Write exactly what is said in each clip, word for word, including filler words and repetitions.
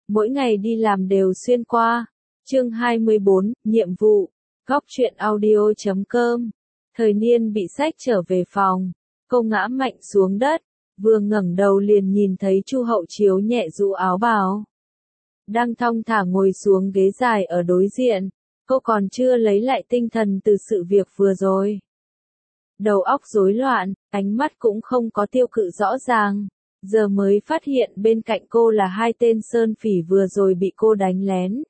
mỗi ngày đi làm đều xuyên qua. Chương hai mươi bốn, nhiệm vụ. Góc truyện audio chấm com. Thời Niên bị xách trở về phòng, cô ngã mạnh xuống đất, vừa ngẩng đầu liền nhìn thấy Chu Hậu Chiếu nhẹ rũ áo bào, đang thong thả ngồi xuống ghế dài ở đối diện. Cô còn chưa lấy lại tinh thần từ sự việc vừa rồi. Đầu óc rối loạn, ánh mắt cũng không có tiêu cự rõ ràng. Giờ mới phát hiện bên cạnh cô là hai tên sơn phỉ vừa rồi bị cô đánh lén.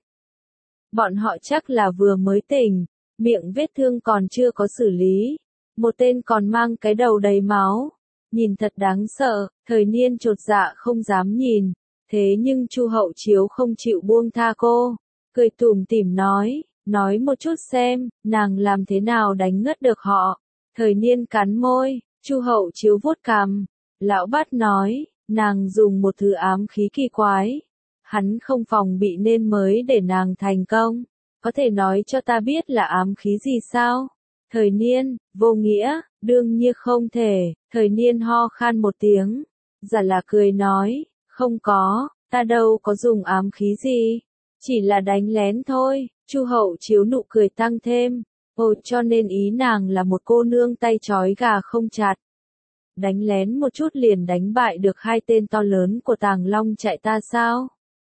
Bọn họ chắc là vừa mới tỉnh, miệng vết thương còn chưa có xử lý. Một tên còn mang cái đầu đầy máu. Nhìn thật đáng sợ, Thời Niên chột dạ không dám nhìn. Thế nhưng Chu Hậu Chiếu không chịu buông tha cô. Cười tủm tỉm nói, nói một chút xem, nàng làm thế nào đánh ngất được họ. Thời Niên cắn môi, Chu Hậu Chiếu vuốt cằm. Lão Bát nói, nàng dùng một thứ ám khí kỳ quái. Hắn không phòng bị nên mới để nàng thành công. Có thể nói cho ta biết là ám khí gì sao? Thời Niên, vô nghĩa, đương nhiên không thể. Thời Niên ho khan một tiếng. Giả là cười nói, không có, ta đâu có dùng ám khí gì. Chỉ là đánh lén thôi. Chu Hậu Chiếu nụ cười tăng thêm. Ồ, cho nên ý nàng là một cô nương tay trói gà không chặt. Đánh lén một chút liền đánh bại được hai tên to lớn của Tàng Long chạy ta sao?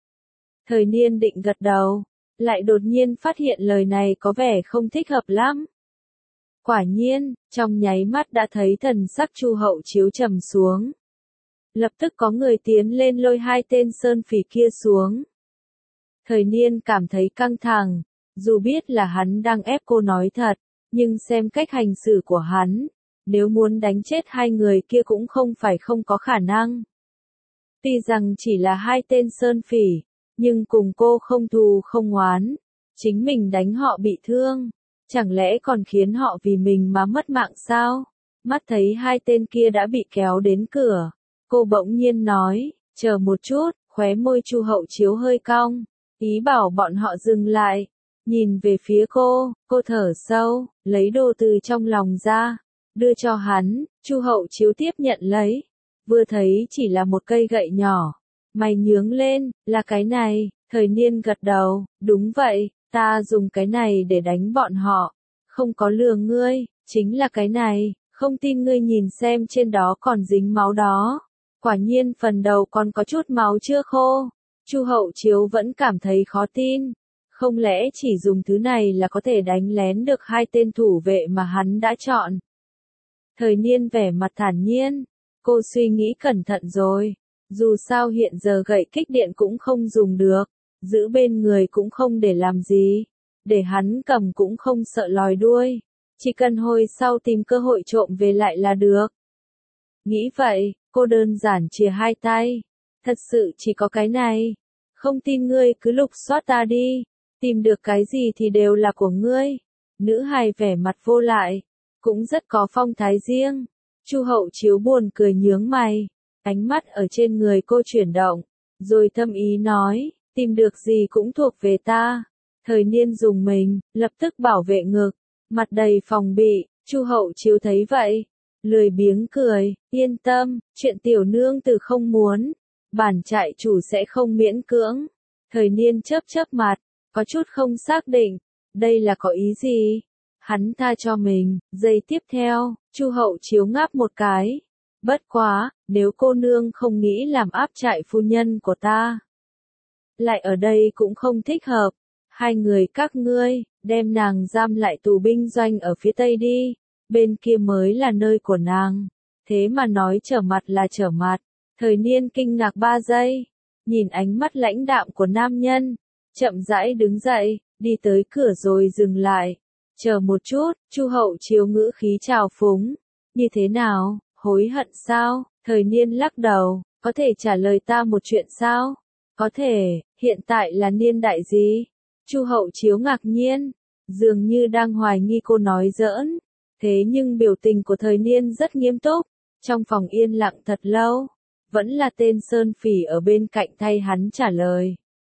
Thời Niên định gật đầu, lại đột nhiên phát hiện lời này có vẻ không thích hợp lắm. Quả nhiên, trong nháy mắt đã thấy thần sắc Chu Hậu Chiếu trầm xuống. Lập tức có người tiến lên lôi hai tên sơn phỉ kia xuống. Thời Niên cảm thấy căng thẳng, dù biết là hắn đang ép cô nói thật, nhưng xem cách hành xử của hắn, nếu muốn đánh chết hai người kia cũng không phải không có khả năng. Tuy rằng chỉ là hai tên sơn phỉ, nhưng cùng cô không thù không oán, chính mình đánh họ bị thương, chẳng lẽ còn khiến họ vì mình mà mất mạng sao? Mắt thấy hai tên kia đã bị kéo đến cửa, cô bỗng nhiên nói, chờ một chút, khóe môi Chu Hậu Chiếu hơi cong, ý bảo bọn họ dừng lại, nhìn về phía cô, cô thở sâu, lấy đồ từ trong lòng ra, đưa cho hắn. Chu Hậu Chiếu tiếp nhận lấy, vừa thấy chỉ là một cây gậy nhỏ, mày nhướng lên, là cái này. Thời Niên gật đầu, đúng vậy, ta dùng cái này để đánh bọn họ, không có lừa ngươi, chính là cái này, không tin ngươi nhìn xem trên đó còn dính máu đó. Quả nhiên phần đầu còn có chút máu chưa khô. Chu Hậu Chiếu vẫn cảm thấy khó tin, không lẽ chỉ dùng thứ này là có thể đánh lén được hai tên thủ vệ mà hắn đã chọn. Thời Niên vẻ mặt thản nhiên, cô suy nghĩ cẩn thận rồi, dù sao hiện giờ gậy kích điện cũng không dùng được, giữ bên người cũng không để làm gì, để hắn cầm cũng không sợ lòi đuôi, chỉ cần hồi sau tìm cơ hội trộm về lại là được. Nghĩ vậy, cô đơn giản chìa hai tay, thật sự chỉ có cái này, không tin ngươi cứ lục soát ta đi, tìm được cái gì thì đều là của ngươi. Nữ hài vẻ mặt vô lại, cũng rất có phong thái riêng. Chu Hậu Chiếu buồn cười nhướng mày, ánh mắt ở trên người cô chuyển động, rồi thâm ý nói, tìm được gì cũng thuộc về ta. Thời Niên dùng mình, lập tức bảo vệ ngực, mặt đầy phòng bị. Chu Hậu Chiếu thấy vậy, lười biếng cười, yên tâm, chuyện tiểu nương từ không muốn, bản trại chủ sẽ không miễn cưỡng. Thời Niên chớp chớp mặt, có chút không xác định, đây là có ý gì? Hắn tha cho mình. Giây tiếp theo, Chu Hậu Chiếu ngáp một cái. Bất quá, nếu cô nương không nghĩ làm áp trại phu nhân của ta, lại ở đây cũng không thích hợp. Hai người các ngươi, đem nàng giam lại tù binh doanh ở phía tây đi, bên kia mới là nơi của nàng. Thế mà nói trở mặt là trở mặt. Thời Niên kinh ngạc ba giây, nhìn ánh mắt lãnh đạm của nam nhân, chậm rãi đứng dậy, đi tới cửa rồi dừng lại. Chờ một chút, Chu Hậu Chiếu ngữ khí trào phúng. Như thế nào, hối hận sao? Thời Niên lắc đầu, có thể trả lời ta một chuyện sao? Có thể, hiện tại là niên đại gì? Chu Hậu Chiếu ngạc nhiên, dường như đang hoài nghi cô nói giỡn. Thế nhưng biểu tình của Thời Niên rất nghiêm túc, trong phòng yên lặng thật lâu, vẫn là tên sơn phỉ ở bên cạnh thay hắn trả lời.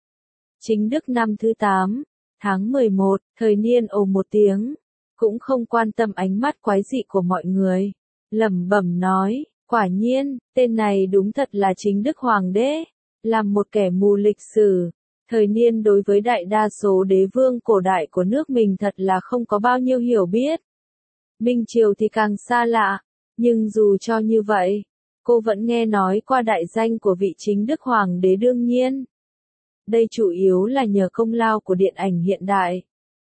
Chính Đức năm thứ tám, tháng mười một, Thời Niên ồ một tiếng, cũng không quan tâm ánh mắt quái dị của mọi người, lẩm bẩm nói, quả nhiên, tên này đúng thật là Chính Đức Hoàng đế. Làm một kẻ mù lịch sử, thời niên đối với đại đa số đế vương cổ đại của nước mình thật là không có bao nhiêu hiểu biết. Minh Triều thì càng xa lạ, nhưng dù cho như vậy, cô vẫn nghe nói qua đại danh của vị chính đức hoàng đế đương nhiên. Đây chủ yếu là nhờ công lao của điện ảnh hiện đại.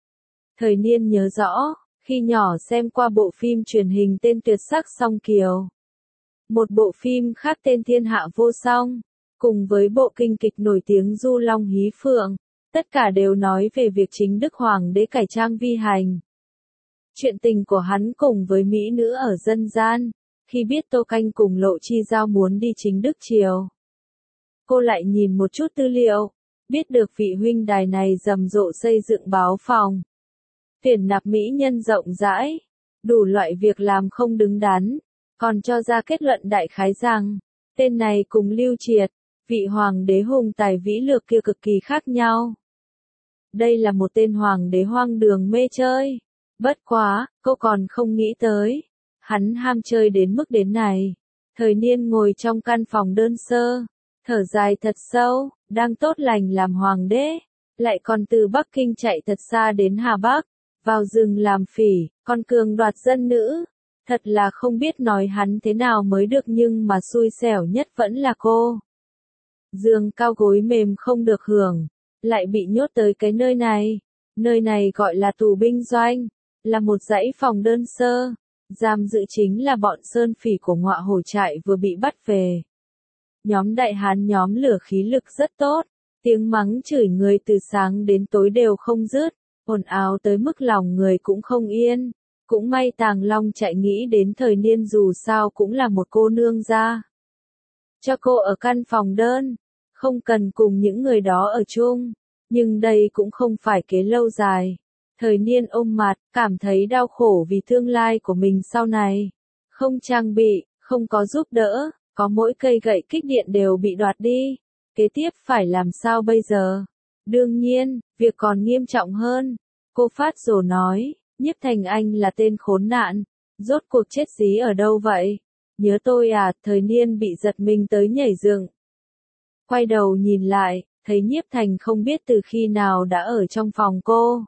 Thời niên nhớ rõ, khi nhỏ xem qua bộ phim truyền hình tên Tuyệt sắc song kiều. Một bộ phim khác tên Thiên hạ vô song, cùng với bộ kinh kịch nổi tiếng Du Long Hí Phượng, tất cả đều nói về việc chính đức hoàng đế cải trang vi hành. Chuyện tình của hắn cùng với mỹ nữ ở dân gian, khi biết Tô Canh cùng Lộ Chi Giao muốn đi chính đức triều. Cô lại nhìn một chút tư liệu, biết được vị huynh đài này rầm rộ xây dựng báo phòng. Tuyển nạp mỹ nhân rộng rãi, đủ loại việc làm không đứng đắn, còn cho ra kết luận đại khái rằng, tên này cùng Lưu Triệt, vị hoàng đế hùng tài vĩ lược kia cực kỳ khác nhau. Đây là một tên hoàng đế hoang đường mê chơi. Bất quá, cô còn không nghĩ tới. Hắn ham chơi đến mức đến này. Thời niên ngồi trong căn phòng đơn sơ, thở dài thật sâu, đang tốt lành làm hoàng đế, lại còn từ Bắc Kinh chạy thật xa đến Hà Bắc, vào rừng làm phỉ, còn cường đoạt dân nữ. Thật là không biết nói hắn thế nào mới được nhưng mà xui xẻo nhất vẫn là cô. Giường cao gối mềm không được hưởng, lại bị nhốt tới cái nơi này. Nơi này gọi là tù binh doanh, là một dãy phòng đơn sơ. Giam giữ chính là bọn sơn phỉ của Ngọa Hổ trại vừa bị bắt về. Nhóm đại hán nhóm lửa khí lực rất tốt, tiếng mắng chửi người từ sáng đến tối đều không dứt, ồn ào tới mức lòng người cũng không yên. Cũng may Tàng Long chạy nghĩ đến thời niên dù sao cũng là một cô nương ra. Cho cô ở căn phòng đơn, không cần cùng những người đó ở chung, nhưng đây cũng không phải kế lâu dài. Thời niên ôm mặt, cảm thấy đau khổ vì tương lai của mình sau này. Không trang bị, không có giúp đỡ, có mỗi cây gậy kích điện đều bị đoạt đi. Kế tiếp phải làm sao bây giờ? Đương nhiên, việc còn nghiêm trọng hơn. Cô phát rồ nói, Nhiếp Thành anh là tên khốn nạn. Rốt cuộc chết dí ở đâu vậy? Nhớ tôi à, thời niên bị giật mình tới nhảy dựng. Quay đầu nhìn lại, thấy Nhiếp Thành không biết từ khi nào đã ở trong phòng cô.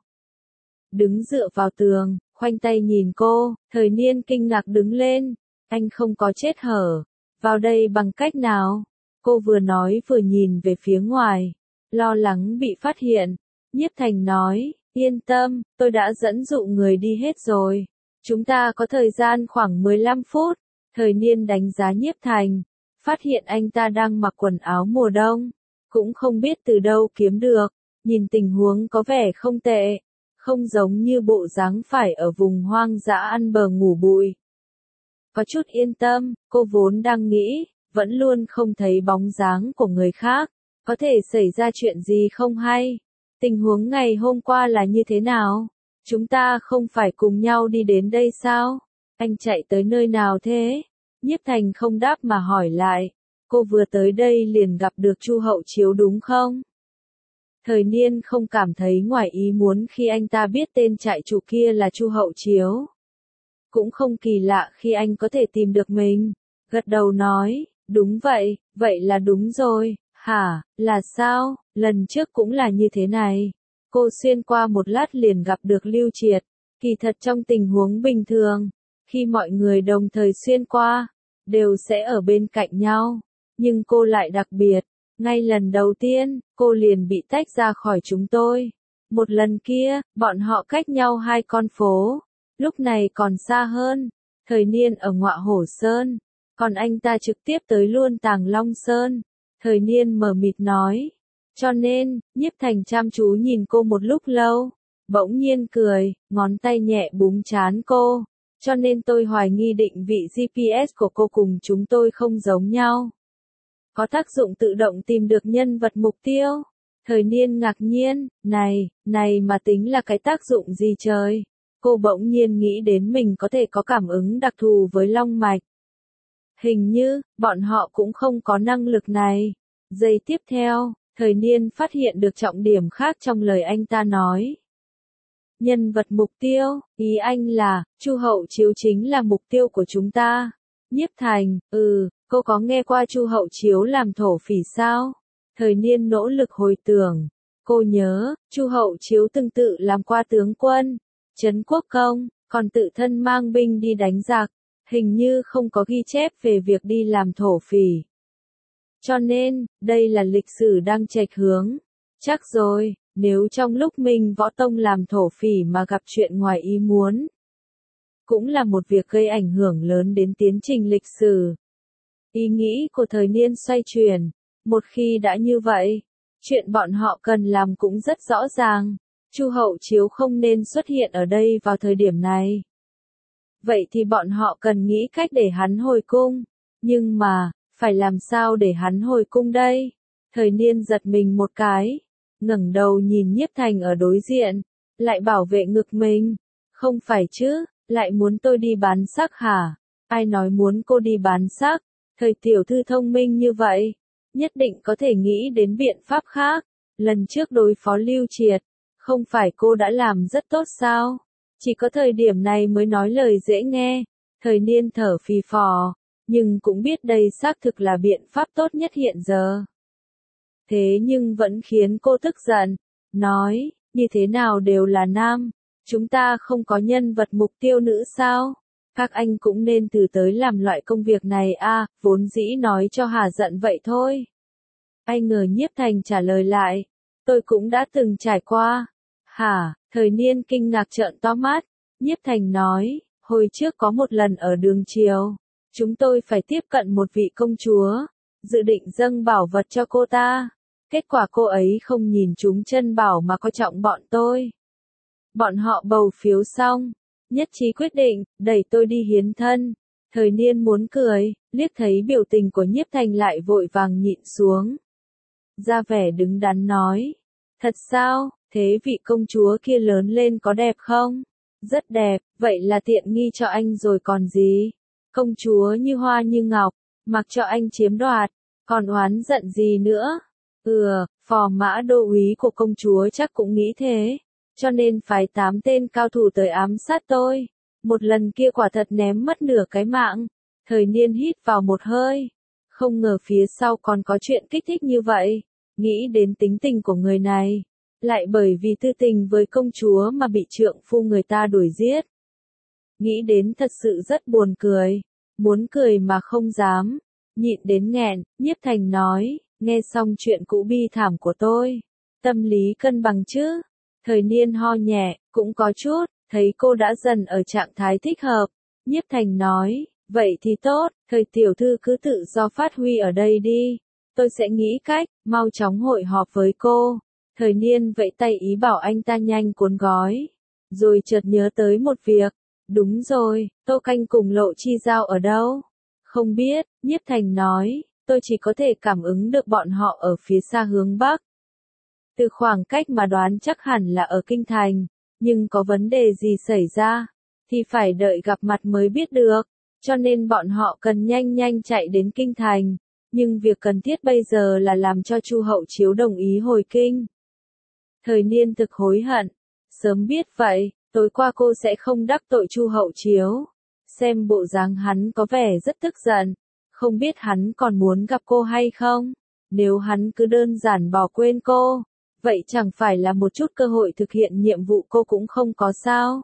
Đứng dựa vào tường, khoanh tay nhìn cô, thời niên kinh ngạc đứng lên. Anh không có chết hở. Vào đây bằng cách nào? Cô vừa nói vừa nhìn về phía ngoài. Lo lắng bị phát hiện. Nhiếp Thành nói, yên tâm, tôi đã dẫn dụ người đi hết rồi. Chúng ta có thời gian khoảng mười lăm phút. Thời niên đánh giá Nhiếp Thành. Phát hiện anh ta đang mặc quần áo mùa đông. Cũng không biết từ đâu kiếm được. Nhìn tình huống có vẻ không tệ. Không giống như bộ dáng phải ở vùng hoang dã ăn bờ ngủ bụi. Có chút yên tâm, cô vốn đang nghĩ, vẫn luôn không thấy bóng dáng của người khác. Có thể xảy ra chuyện gì không hay? Tình huống ngày hôm qua là như thế nào? Chúng ta không phải cùng nhau đi đến đây sao? Anh chạy tới nơi nào thế? Nhiếp Thành không đáp mà hỏi lại. Cô vừa tới đây liền gặp được Chu Hậu Chiếu đúng không? Thời niên không cảm thấy ngoài ý muốn khi anh ta biết tên trại chủ kia là Chu Hậu Chiếu. Cũng không kỳ lạ khi anh có thể tìm được mình. Gật đầu nói, đúng vậy, vậy là đúng rồi. Hả, là sao, lần trước cũng là như thế này. Cô xuyên qua một lát liền gặp được Lưu Triệt. Kỳ thật trong tình huống bình thường, khi mọi người đồng thời xuyên qua, đều sẽ ở bên cạnh nhau. Nhưng cô lại đặc biệt. Ngay lần đầu tiên, cô liền bị tách ra khỏi chúng tôi. Một lần kia, bọn họ cách nhau hai con phố. Lúc này còn xa hơn. Thời niên ở Ngọa Hổ Sơn. Còn anh ta trực tiếp tới luôn Tàng Long Sơn. Thời niên mờ mịt nói. Cho nên, Nhiếp Thành chăm chú nhìn cô một lúc lâu. Bỗng nhiên cười, ngón tay nhẹ búng trán cô. Cho nên tôi hoài nghi định vị giê pê ét của cô cùng chúng tôi không giống nhau. Có tác dụng tự động tìm được nhân vật mục tiêu. Thời niên ngạc nhiên, này, này mà tính là cái tác dụng gì trời? Cô bỗng nhiên nghĩ đến mình có thể có cảm ứng đặc thù với long mạch. Hình như, bọn họ cũng không có năng lực này. Giây tiếp theo, thời niên phát hiện được trọng điểm khác trong lời anh ta nói. Nhân vật mục tiêu, ý anh là, Chu Hậu Chiếu chính là mục tiêu của chúng ta. Nhiếp Thành, ừ, cô có nghe qua Chu Hậu Chiếu làm thổ phỉ sao? Thời Niên nỗ lực hồi tưởng, cô nhớ, Chu Hậu Chiếu từng tự làm qua tướng quân, trấn quốc công, còn tự thân mang binh đi đánh giặc, hình như không có ghi chép về việc đi làm thổ phỉ. Cho nên, đây là lịch sử đang chệch hướng. Chắc rồi, nếu trong lúc Minh Võ Tông làm thổ phỉ mà gặp chuyện ngoài ý muốn, cũng là một việc gây ảnh hưởng lớn đến tiến trình lịch sử. Ý nghĩ của Thời Niên xoay chuyển, một khi đã như vậy, chuyện bọn họ cần làm cũng rất rõ ràng. Chu Hậu Chiếu không nên xuất hiện ở đây vào thời điểm này. Vậy thì bọn họ cần nghĩ cách để hắn hồi cung. Nhưng mà, phải làm sao để hắn hồi cung đây? Thời Niên giật mình một cái, ngẩng đầu nhìn Nhiếp Thành ở đối diện, lại bảo vệ ngực mình. Không phải chứ, lại muốn tôi đi bán sắc hả? Ai nói muốn cô đi bán sắc? Thời tiểu thư thông minh như vậy, nhất định có thể nghĩ đến biện pháp khác. Lần trước đối phó Lưu Triệt, không phải cô đã làm rất tốt sao? Chỉ có thời điểm này mới nói lời dễ nghe. Thời Niên thở phì phò, nhưng cũng biết đây xác thực là biện pháp tốt nhất hiện giờ. Thế nhưng vẫn khiến cô tức giận, nói, như thế nào đều là nam, chúng ta không có nhân vật mục tiêu nữ sao? Các anh cũng nên từ tới làm loại công việc này a, vốn dĩ nói cho hà giận vậy thôi. Ai ngờ Nhiếp Thành trả lời lại, tôi cũng đã từng trải qua. Hả? Thời Niên kinh ngạc trợn to mắt. Nhiếp Thành nói, hồi trước có một lần ở đường triều, chúng tôi phải tiếp cận một vị công chúa, dự định dâng bảo vật cho cô ta. Kết quả cô ấy không nhìn chúng chân bảo mà coi trọng bọn tôi. Bọn họ bầu phiếu xong, nhất trí quyết định, đẩy tôi đi hiến thân. Thời Niên muốn cười, liếc thấy biểu tình của Nhiếp Thành lại vội vàng nhịn xuống. Ra vẻ đứng đắn nói, thật sao, thế vị công chúa kia lớn lên có đẹp không? Rất đẹp, vậy là tiện nghi cho anh rồi còn gì? Công chúa như hoa như ngọc, mặc cho anh chiếm đoạt, còn oán giận gì nữa? Ừ, phò mã đô úy của công chúa chắc cũng nghĩ thế, cho nên phái tám tên cao thủ tới ám sát tôi. Một lần kia quả thật ném mất nửa cái mạng. Thời Niên hít vào một hơi, không ngờ phía sau còn có chuyện kích thích như vậy. Nghĩ đến tính tình của người này, lại bởi vì tư tình với công chúa mà bị trượng phu người ta đuổi giết. Nghĩ đến thật sự rất buồn cười, muốn cười mà không dám, nhịn đến nghẹn. Nhiếp Thành nói, nghe xong chuyện cũ bi thảm của tôi, tâm lý cân bằng chứ? Thời Niên ho nhẹ, cũng có chút, thấy cô đã dần ở trạng thái thích hợp. Nhiếp Thành nói, vậy thì tốt, thời tiểu thư cứ tự do phát huy ở đây đi, tôi sẽ nghĩ cách, mau chóng hội họp với cô. Thời Niên vẫy tay ý bảo anh ta nhanh cuốn gói, rồi chợt nhớ tới một việc. Đúng rồi, Tô Canh cùng Lộ Chi Giao ở đâu? Không biết, Nhiếp Thành nói, tôi chỉ có thể cảm ứng được bọn họ ở phía xa hướng Bắc. Từ khoảng cách mà đoán chắc hẳn là ở Kinh Thành, nhưng có vấn đề gì xảy ra, thì phải đợi gặp mặt mới biết được, cho nên bọn họ cần nhanh nhanh chạy đến Kinh Thành, nhưng việc cần thiết bây giờ là làm cho Chu Hậu Chiếu đồng ý hồi kinh. Thời Niên thực hối hận, sớm biết vậy, tối qua cô sẽ không đắc tội Chu Hậu Chiếu. Xem bộ dáng hắn có vẻ rất tức giận, không biết hắn còn muốn gặp cô hay không. Nếu hắn cứ đơn giản bỏ quên cô, vậy chẳng phải là một chút cơ hội thực hiện nhiệm vụ cô cũng không có sao.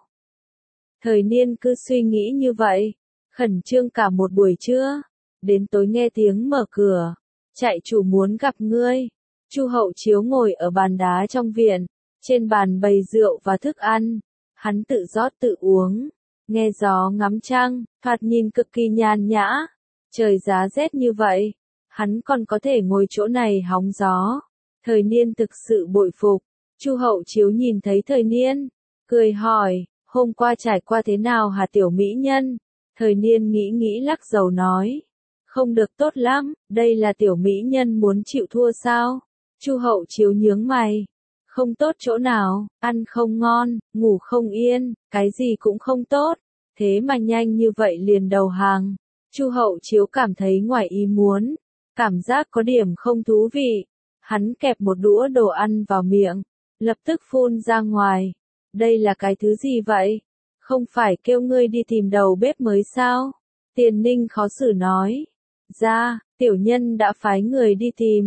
Thời Niên cứ suy nghĩ như vậy, khẩn trương cả một buổi trưa, đến tối nghe tiếng mở cửa, chạy chủ muốn gặp ngươi. Chu Hậu Chiếu ngồi ở bàn đá trong viện, trên bàn bày rượu và thức ăn, hắn tự rót tự uống, nghe gió ngắm trăng, thoạt nhìn cực kỳ nhàn nhã. Trời giá rét như vậy, hắn còn có thể ngồi chỗ này hóng gió. Thời Niên thực sự bội phục. Chu Hậu Chiếu nhìn thấy Thời Niên, cười hỏi, hôm qua trải qua thế nào hả tiểu mỹ nhân? Thời Niên nghĩ nghĩ lắc đầu nói, không được tốt lắm, đây là tiểu mỹ nhân muốn chịu thua sao? Chu Hậu Chiếu nhướng mày, không tốt chỗ nào, ăn không ngon, ngủ không yên, cái gì cũng không tốt, thế mà nhanh như vậy liền đầu hàng. Chu Hậu Chiếu cảm thấy ngoài ý muốn, cảm giác có điểm không thú vị. Hắn kẹp một đũa đồ ăn vào miệng, lập tức phun ra ngoài. Đây là cái thứ gì vậy? Không phải kêu ngươi đi tìm đầu bếp mới sao? Tiền Ninh khó xử nói. Ra, tiểu nhân đã phái người đi tìm,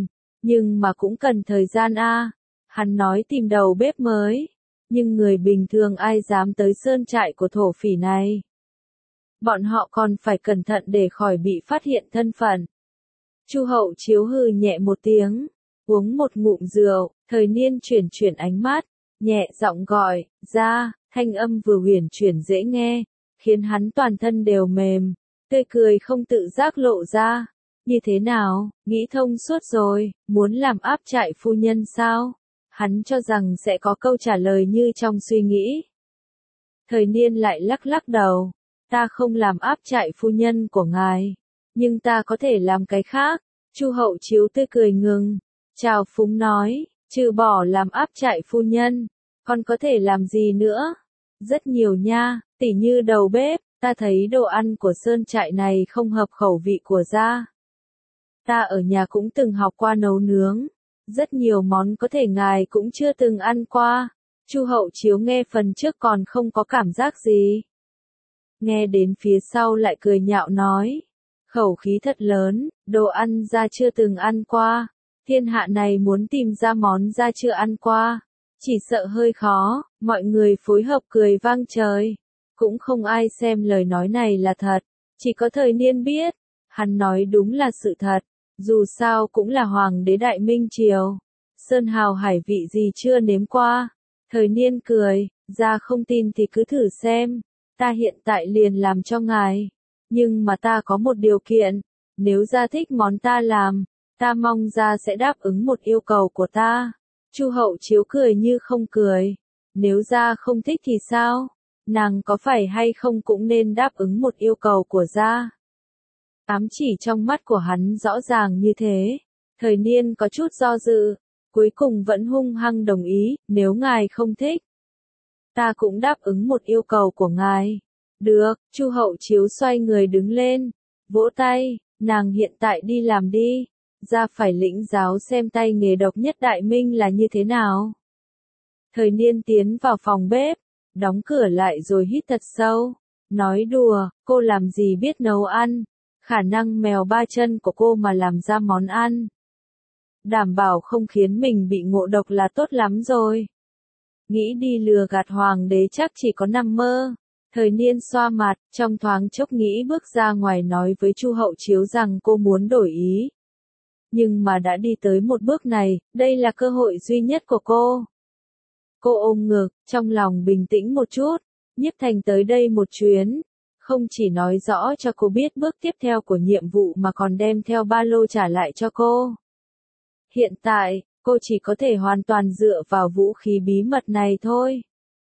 Nhưng mà cũng cần thời gian a. Hắn nói tìm đầu bếp mới. Nhưng người bình thường ai dám tới sơn trại của thổ phỉ này. Bọn họ còn phải cẩn thận để khỏi bị phát hiện thân phận. Chu Hậu Chiếu hừ nhẹ một tiếng, uống một ngụm rượu, Thời Niên chuyển chuyển ánh mắt, nhẹ giọng gọi, ra, thanh âm vừa huyền chuyển dễ nghe, khiến hắn toàn thân đều mềm, tươi cười không tự giác lộ ra. Như thế nào, nghĩ thông suốt rồi, muốn làm áp trại phu nhân sao? Hắn cho rằng sẽ có câu trả lời như trong suy nghĩ. Thời Niên lại lắc lắc đầu, ta không làm áp trại phu nhân của ngài, nhưng ta có thể làm cái khác. Chu Hậu Chiếu tươi cười ngừng, chào phúng nói, trừ bỏ làm áp trại phu nhân, còn có thể làm gì nữa? Rất nhiều nha, tỉ như đầu bếp, ta thấy đồ ăn của sơn trại này không hợp khẩu vị của gia. Ta ở nhà cũng từng học qua nấu nướng, rất nhiều món có thể ngài cũng chưa từng ăn qua. Chu Hậu Chiếu nghe phần trước còn không có cảm giác gì. Nghe đến phía sau lại cười nhạo nói, khẩu khí thật lớn, đồ ăn gia chưa từng ăn qua, thiên hạ này muốn tìm ra món gia chưa ăn qua, chỉ sợ hơi khó. Mọi người phối hợp cười vang trời, cũng không ai xem lời nói này là thật, chỉ có Thời Niên biết, hắn nói đúng là sự thật, dù sao cũng là hoàng đế Đại Minh Triều, sơn hào hải vị gì chưa nếm qua. Thời Niên cười, gia không tin thì cứ thử xem, ta hiện tại liền làm cho ngài. Nhưng mà ta có một điều kiện, nếu gia thích món ta làm, ta mong gia sẽ đáp ứng một yêu cầu của ta. Chu Hậu Chiếu cười như không cười, nếu gia không thích thì sao? Nàng có phải hay không cũng nên đáp ứng một yêu cầu của gia. Ám chỉ trong mắt của hắn rõ ràng như thế, Thời Niên có chút do dự, cuối cùng vẫn hung hăng đồng ý, nếu ngài không thích, ta cũng đáp ứng một yêu cầu của ngài. Được, Chu Hậu Chiếu xoay người đứng lên, vỗ tay, nàng hiện tại đi làm đi, ra phải lĩnh giáo xem tay nghề độc nhất Đại Minh là như thế nào. Thời Niên tiến vào phòng bếp, đóng cửa lại rồi hít thật sâu, nói đùa, cô làm gì biết nấu ăn, khả năng mèo ba chân của cô mà làm ra món ăn. Đảm bảo không khiến mình bị ngộ độc là tốt lắm rồi. Nghĩ đi lừa gạt hoàng đế chắc chỉ có nằm mơ. Thời Niên xoa mặt, trong thoáng chốc nghĩ bước ra ngoài nói với Chu Hậu Chiếu rằng cô muốn đổi ý. Nhưng mà đã đi tới một bước này, đây là cơ hội duy nhất của cô. Cô ôm ngực, trong lòng bình tĩnh một chút, Nhiếp Thành tới đây một chuyến, không chỉ nói rõ cho cô biết bước tiếp theo của nhiệm vụ mà còn đem theo ba lô trả lại cho cô. Hiện tại, cô chỉ có thể hoàn toàn dựa vào vũ khí bí mật này thôi.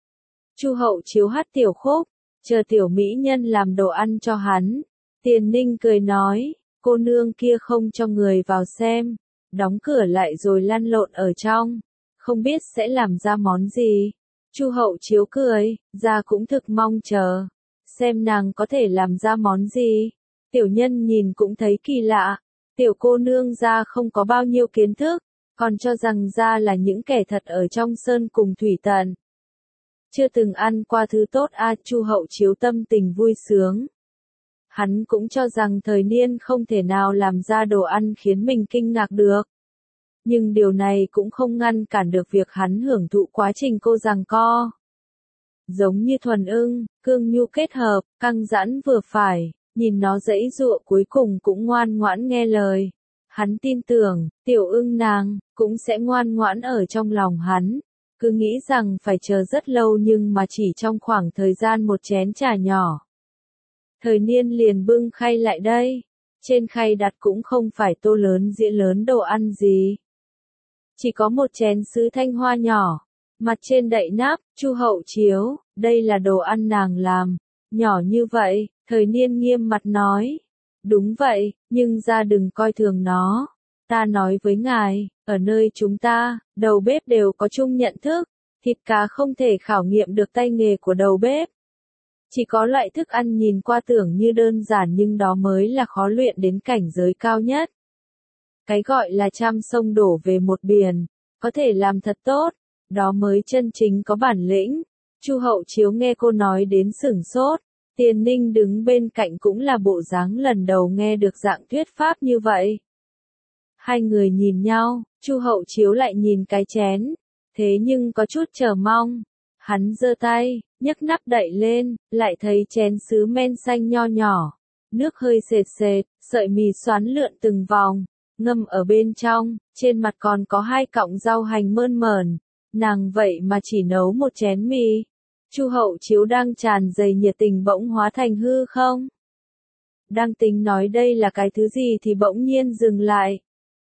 Chu Hậu Chiếu hát tiểu khúc, chờ tiểu mỹ nhân làm đồ ăn cho hắn. Tiền Ninh cười nói, cô nương kia không cho người vào xem, đóng cửa lại rồi lăn lộn ở trong, không biết sẽ làm ra món gì. Chu Hậu Chiếu cười, ra cũng thực mong chờ, xem nàng có thể làm ra món gì. Tiểu nhân nhìn cũng thấy kỳ lạ, tiểu cô nương ra không có bao nhiêu kiến thức, còn cho rằng ra là những kẻ thật ở trong sơn cùng thủy tận. Chưa từng ăn qua thứ tốt a. Chu Hậu Chiếu tâm tình vui sướng. Hắn cũng cho rằng Thời Niên không thể nào làm ra đồ ăn khiến mình kinh ngạc được. Nhưng điều này cũng không ngăn cản được việc hắn hưởng thụ quá trình cô giằng co. Giống như thuần ưng, cương nhu kết hợp, căng giãn vừa phải, nhìn nó giãy giụa cuối cùng cũng ngoan ngoãn nghe lời. Hắn tin tưởng, tiểu ưng nàng, cũng sẽ ngoan ngoãn ở trong lòng hắn. Cứ nghĩ rằng phải chờ rất lâu nhưng mà chỉ trong khoảng thời gian một chén trà nhỏ. Thời Niên liền bưng khay lại đây. Trên khay đặt cũng không phải tô lớn dĩa lớn đồ ăn gì. Chỉ có một chén sứ thanh hoa nhỏ. Mặt trên đậy nắp, Chu Hậu Chiếu, đây là đồ ăn nàng làm. Nhỏ như vậy, Thời Niên nghiêm mặt nói. Đúng vậy, nhưng ra đừng coi thường nó. Ta nói với ngài, ở nơi chúng ta, đầu bếp đều có chung nhận thức, thịt cá không thể khảo nghiệm được tay nghề của đầu bếp. Chỉ có loại thức ăn nhìn qua tưởng như đơn giản nhưng đó mới là khó luyện đến cảnh giới cao nhất. Cái gọi là trăm sông đổ về một biển, có thể làm thật tốt, đó mới chân chính có bản lĩnh. Chu Hậu Chiếu nghe cô nói đến sửng sốt, Tiền Ninh đứng bên cạnh cũng là bộ dáng lần đầu nghe được dạng thuyết pháp như vậy. Hai người nhìn nhau, Chu Hậu Chiếu lại nhìn cái chén, thế nhưng có chút chờ mong. Hắn giơ tay, nhấc nắp đậy lên, lại thấy chén sứ men xanh nho nhỏ, nước hơi sệt sệt, sợi mì xoắn lượn từng vòng, ngâm ở bên trong, trên mặt còn có hai cọng rau hành mơn mởn. Nàng vậy mà chỉ nấu một chén mì. Chu Hậu Chiếu đang tràn đầy nhiệt tình bỗng hóa thành hư không. Đang tính nói đây là cái thứ gì thì bỗng nhiên dừng lại.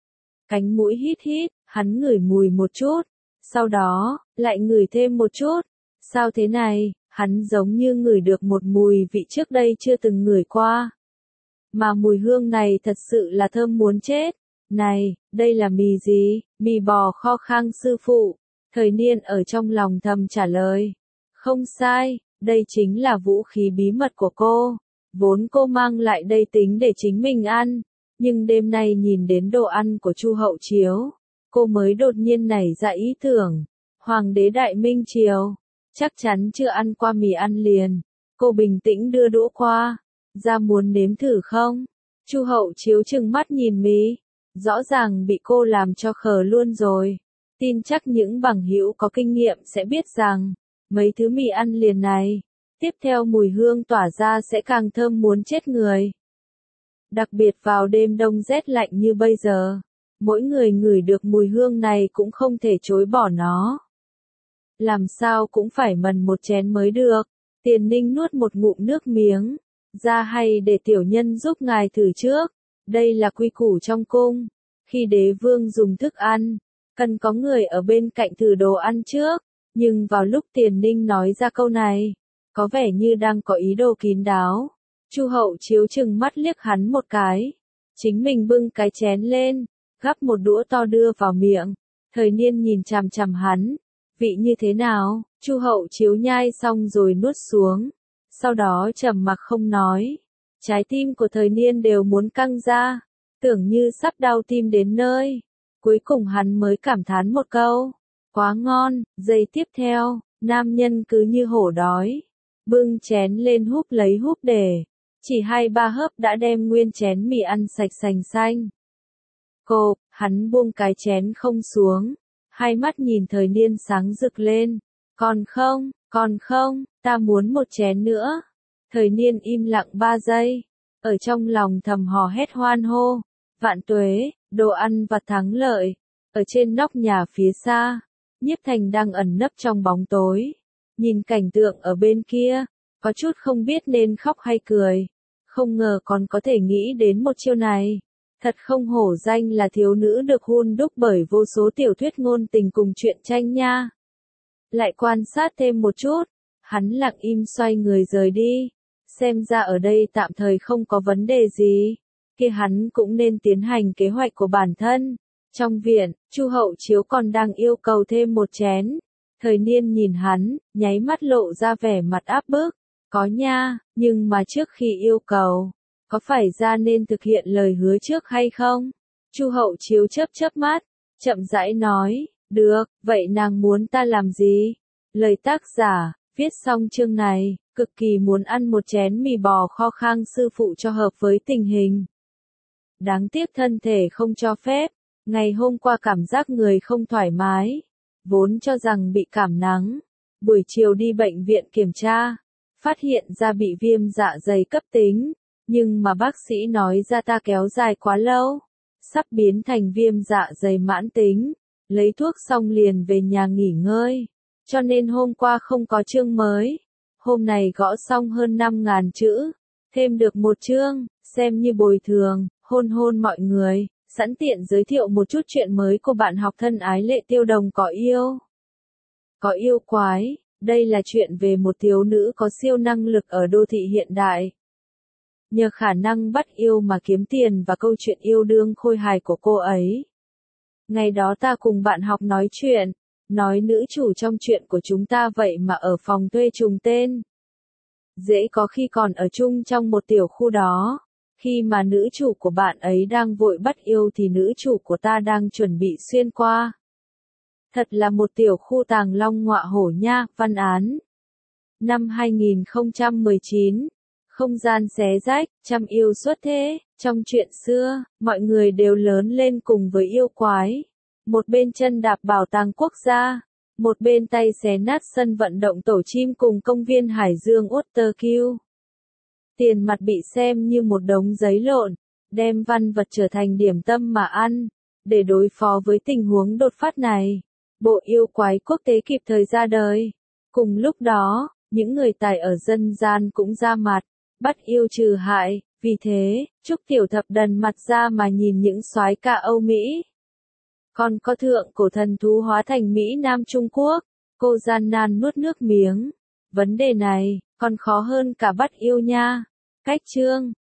Cánh mũi hít hít, hắn ngửi mùi một chút, sau đó, lại ngửi thêm một chút. Sao thế này, hắn giống như ngửi được một mùi vị trước đây chưa từng ngửi qua. Mà mùi hương này thật sự là thơm muốn chết. Này, đây là mì gì? Mì bò kho Khang sư phụ. Thời Niên ở trong lòng thầm trả lời. Không sai, đây chính là vũ khí bí mật của cô. Vốn cô mang lại đây tính để chính mình ăn. Nhưng đêm nay nhìn đến đồ ăn của Chu Hậu Chiếu, cô mới đột nhiên nảy ra ý tưởng. Hoàng đế Đại Minh Triều, chắc chắn chưa ăn qua mì ăn liền. Cô bình tĩnh đưa đũa qua. Ra muốn nếm thử không? Chu Hậu Chiếu trừng mắt nhìn mì. Rõ ràng bị cô làm cho khờ luôn rồi. Tin chắc những bằng hữu có kinh nghiệm sẽ biết rằng, mấy thứ mì ăn liền này, tiếp theo mùi hương tỏa ra sẽ càng thơm muốn chết người. Đặc biệt vào đêm đông rét lạnh như bây giờ, mỗi người ngửi được mùi hương này cũng không thể chối bỏ nó. Làm sao cũng phải mần một chén mới được. Tiền Ninh nuốt một ngụm nước miếng. Ra hay để tiểu nhân giúp ngài thử trước. Đây là quy củ trong cung. Khi đế vương dùng thức ăn, cần có người ở bên cạnh thử đồ ăn trước. Nhưng vào lúc Tiền Ninh nói ra câu này, có vẻ như đang có ý đồ kín đáo. Chu Hậu Chiếu chừng mắt liếc hắn một cái. Chính mình bưng cái chén lên, gắp một đũa to đưa vào miệng. Thời Niên nhìn chằm chằm hắn. Vị như thế nào? Chu Hậu Chiếu nhai xong rồi nuốt xuống. Sau đó trầm mặc không nói. Trái tim của Thời Niên đều muốn căng ra. Tưởng như sắp đau tim đến nơi. Cuối cùng hắn mới cảm thán một câu. Quá ngon. Giây tiếp theo, nam nhân cứ như hổ đói. Bưng chén lên húp lấy húp để. Chỉ hai ba hớp đã đem nguyên chén mì ăn sạch sành xanh. Cô, hắn buông cái chén không xuống. Hai mắt nhìn Thời Niên sáng rực lên. Còn không, còn không, ta muốn một chén nữa. Thời Niên im lặng ba giây. Ở trong lòng thầm hò hét hoan hô. Vạn tuế, đồ ăn vặt thắng lợi. Ở trên nóc nhà phía xa, Nhiếp Thành đang ẩn nấp trong bóng tối. Nhìn cảnh tượng ở bên kia, có chút không biết nên khóc hay cười. Không ngờ còn có thể nghĩ đến một chiêu này. Thật không hổ danh là thiếu nữ được hun đúc bởi vô số tiểu thuyết ngôn tình cùng truyện tranh nha. Lại quan sát thêm một chút, hắn lặng im xoay người rời đi. Xem ra ở đây tạm thời không có vấn đề gì. Kia hắn cũng nên tiến hành kế hoạch của bản thân. Trong viện, Chu Hậu Chiếu còn đang yêu cầu thêm một chén. Thời Niên nhìn hắn, nháy mắt lộ ra vẻ mặt áp bức. Có nha, nhưng mà trước khi yêu cầu, có phải ra nên thực hiện lời hứa trước hay không? Chu Hậu Chiếu chớp chớp mắt, chậm rãi nói, được, vậy nàng muốn ta làm gì? Lời tác giả, viết xong chương này, cực kỳ muốn ăn một chén mì bò kho Khang sư phụ cho hợp với tình hình. Đáng tiếc thân thể không cho phép, ngày hôm qua cảm giác người không thoải mái, vốn cho rằng bị cảm nắng, buổi chiều đi bệnh viện kiểm tra, phát hiện ra bị viêm dạ dày cấp tính, nhưng mà bác sĩ nói ra ta kéo dài quá lâu, sắp biến thành viêm dạ dày mãn tính, lấy thuốc xong liền về nhà nghỉ ngơi, cho nên hôm qua không có chương mới, hôm này gõ xong hơn năm ngàn chữ, thêm được một chương, xem như bồi thường, hôn hôn mọi người, sẵn tiện giới thiệu một chút chuyện mới của bạn học thân ái Lệ Tiêu Đồng có yêu. Có yêu quái, đây là chuyện về một thiếu nữ có siêu năng lực ở đô thị hiện đại. Nhờ khả năng bắt yêu mà kiếm tiền và câu chuyện yêu đương khôi hài của cô ấy. Ngày đó ta cùng bạn học nói chuyện, nói nữ chủ trong chuyện của chúng ta vậy mà ở phòng thuê trùng tên. Dễ có khi còn ở chung trong một tiểu khu đó. Khi mà nữ chủ của bạn ấy đang vội bắt yêu thì nữ chủ của ta đang chuẩn bị xuyên qua. Thật là một tiểu khu tàng long ngọa hổ nha, văn án. Năm hai nghìn không trăm mười chín, không gian xé rách, trăm yêu xuất thế, Trong chuyện xưa, mọi người đều lớn lên cùng với yêu quái. Một bên chân đạp bảo tàng quốc gia, một bên tay xé nát sân vận động tổ chim cùng công viên Hải Dương Waterkill. Tiền mặt bị xem như một đống giấy lộn, đem văn vật trở thành điểm tâm mà ăn. Để đối phó với tình huống đột phát này, Bộ Yêu Quái Quốc tế kịp thời ra đời. Cùng lúc đó, những người tài ở dân gian cũng ra mặt, bắt yêu trừ hại. Vì thế, Trúc Tiểu Thập đần mặt ra mà nhìn những soái ca Âu Mỹ. Còn có thượng cổ thần thú hóa thành Mỹ Nam Trung Quốc, cô gian nan nuốt nước miếng. Vấn đề này, còn khó hơn cả bắt yêu nha. Cách chương